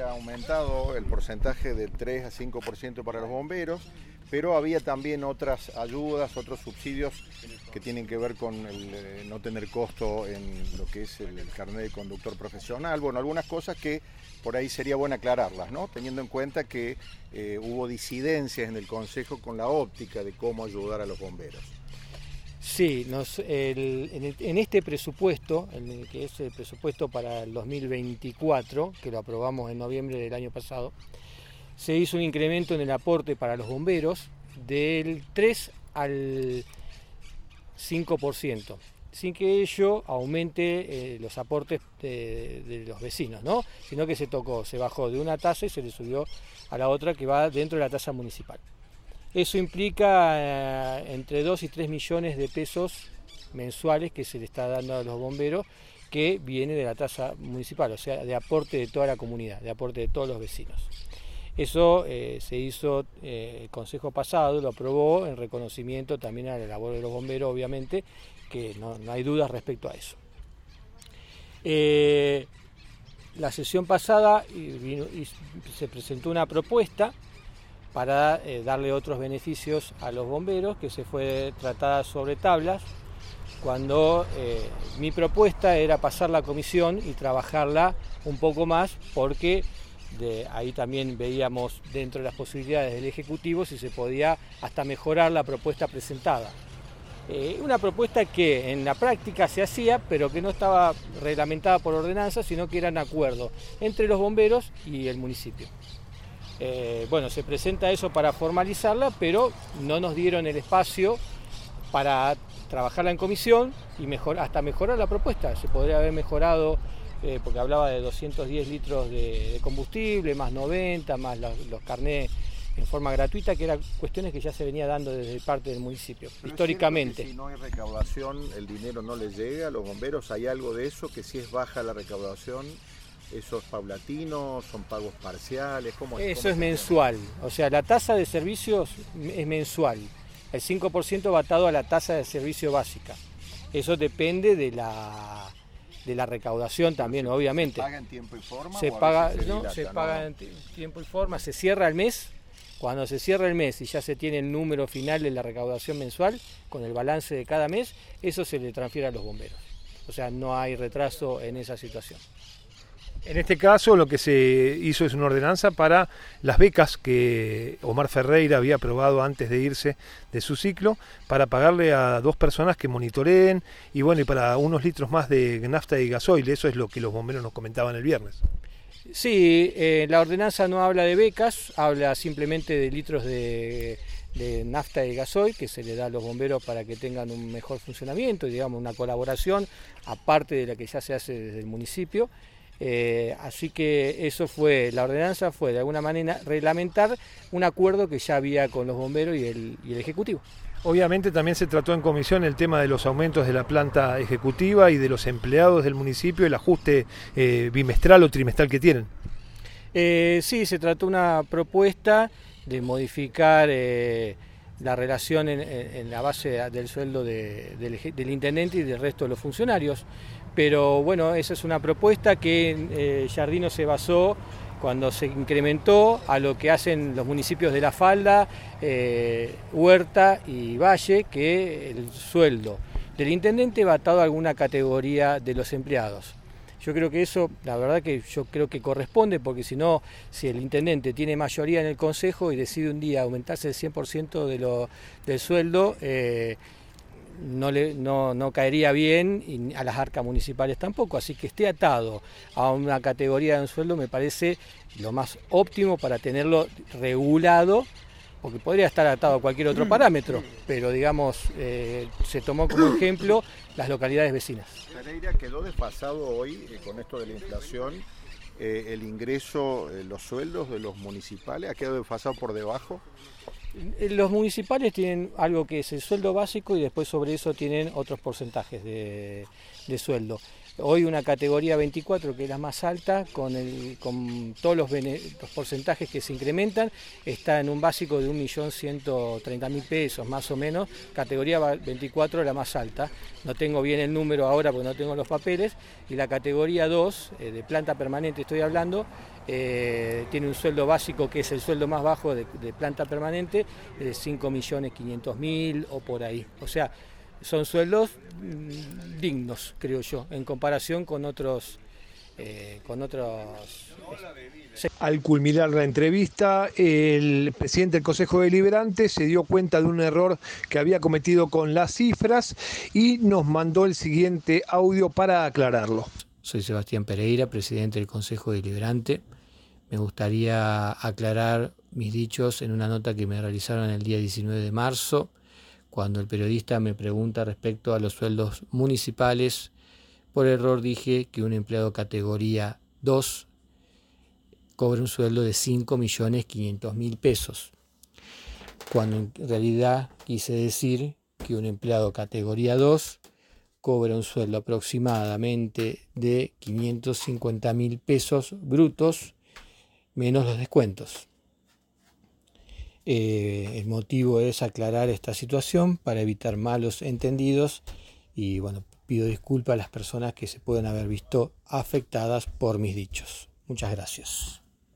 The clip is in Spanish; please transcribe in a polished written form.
había aumentado el porcentaje de 3 a 5% para los bomberos, pero había también otras ayudas, otros subsidios que tienen que ver con el no tener costo en lo que es el carnet de conductor profesional. Bueno, algunas cosas que por ahí sería bueno aclararlas, ¿no? Teniendo en cuenta que hubo disidencias en el Consejo con la óptica de cómo ayudar a los bomberos. Sí, en este presupuesto, que es el presupuesto para el 2024, que lo aprobamos en noviembre del año pasado, se hizo un incremento en el aporte para los bomberos del 3 al 5%, sin que ello aumente los aportes de los vecinos, ¿no? Sino que se bajó de una tasa y se le subió a la otra que va dentro de la tasa municipal. Eso implica entre 2 y 3 millones de pesos mensuales que se le está dando a los bomberos, que viene de la tasa municipal, o sea, de aporte de toda la comunidad, de aporte de todos los vecinos. Eso se hizo el Consejo pasado, lo aprobó en reconocimiento también a la labor de los bomberos, obviamente, que no hay dudas respecto a eso. La sesión pasada se presentó una propuesta para darle otros beneficios a los bomberos, que se fue tratada sobre tablas, cuando mi propuesta era pasarla a comisión y trabajarla un poco más, porque ahí también veíamos dentro de las posibilidades del Ejecutivo si se podía hasta mejorar la propuesta presentada. Una propuesta que en la práctica se hacía, pero que no estaba reglamentada por ordenanza, sino que era un acuerdo entre los bomberos y el municipio. Bueno, se presenta eso para formalizarla, pero no nos dieron el espacio para trabajarla en comisión y hasta mejorar la propuesta. Se podría haber mejorado, porque hablaba de 210 litros de combustible, más 90, más los carnés en forma gratuita, que eran cuestiones que ya se venía dando desde parte del municipio, pero históricamente. Si no hay recaudación, el dinero no les llega a los bomberos. ¿Hay algo de eso? Que si es baja la recaudación, ¿eso es paulatino? ¿Son pagos parciales? Eso es mensual, o sea, la tasa de servicios es mensual. El 5% va atado a la tasa de servicio básica. Eso depende de la recaudación también, obviamente. ¿Se paga en tiempo y forma? Se paga en tiempo y forma, se cierra el mes. Cuando se cierra el mes y ya se tiene el número final de la recaudación mensual, con el balance de cada mes, eso se le transfiere a los bomberos. O sea, no hay retraso en esa situación. En este caso lo que se hizo es una ordenanza para las becas que Omar Ferreira había aprobado antes de irse de su ciclo, para pagarle a 2 personas que monitoreen y bueno, y para unos litros más de nafta y gasoil. Eso es lo que los bomberos nos comentaban el viernes. Sí, la ordenanza no habla de becas, habla simplemente de litros de nafta y gasoil que se le da a los bomberos para que tengan un mejor funcionamiento, digamos, una colaboración aparte de la que ya se hace desde el municipio. Así que la ordenanza fue de alguna manera reglamentar un acuerdo que ya había con los bomberos y el Ejecutivo. Obviamente también se trató en comisión el tema de los aumentos de la planta ejecutiva y de los empleados del municipio, el ajuste bimestral o trimestral que tienen. Sí, se trató una propuesta de modificar la relación en la base del sueldo del intendente y del resto de los funcionarios. Pero bueno, esa es una propuesta que Giardino se basó cuando se incrementó a lo que hacen los municipios de La Falda, Huerta y Valle, que el sueldo del intendente va atado a alguna categoría de los empleados. Yo creo que eso, la verdad que yo creo que corresponde, porque si no, si el intendente tiene mayoría en el consejo y decide un día aumentarse el 100% del sueldo, no caería bien, y a las arcas municipales tampoco, así que esté atado a una categoría de un sueldo me parece lo más óptimo para tenerlo regulado, porque podría estar atado a cualquier otro parámetro, pero digamos, se tomó como ejemplo las localidades vecinas. Ferreira, quedó desfasado hoy con esto de la inflación, el ingreso, los sueldos de los municipales, ¿ha quedado desfasado por debajo? Los municipales tienen algo que es el sueldo básico y después sobre eso tienen otros porcentajes de sueldo. Hoy una categoría 24, que es la más alta, con todos los porcentajes que se incrementan, está en un básico de 1.130.000 pesos, más o menos. Categoría 24, la más alta. No tengo bien el número ahora porque no tengo los papeles. Y la categoría 2, de planta permanente estoy hablando, tiene un sueldo básico que es el sueldo más bajo de planta permanente, de 5.500.000 o por ahí. O sea, son sueldos dignos, creo yo, en comparación con otros. Al culminar la entrevista, el presidente del Consejo Deliberante se dio cuenta de un error que había cometido con las cifras y nos mandó el siguiente audio para aclararlo. Soy Sebastián Pereira, presidente del Consejo Deliberante. Me gustaría aclarar mis dichos en una nota que me realizaron el día 19 de marzo, cuando el periodista me pregunta respecto a los sueldos municipales. Por error dije que un empleado categoría 2 cobra un sueldo de 5.500.000 pesos, cuando en realidad quise decir que un empleado categoría 2 cobra un sueldo aproximadamente de 550.000 pesos brutos, menos los descuentos. El motivo es aclarar esta situación para evitar malos entendidos y bueno, pido disculpas a las personas que se pueden haber visto afectadas por mis dichos. Muchas gracias.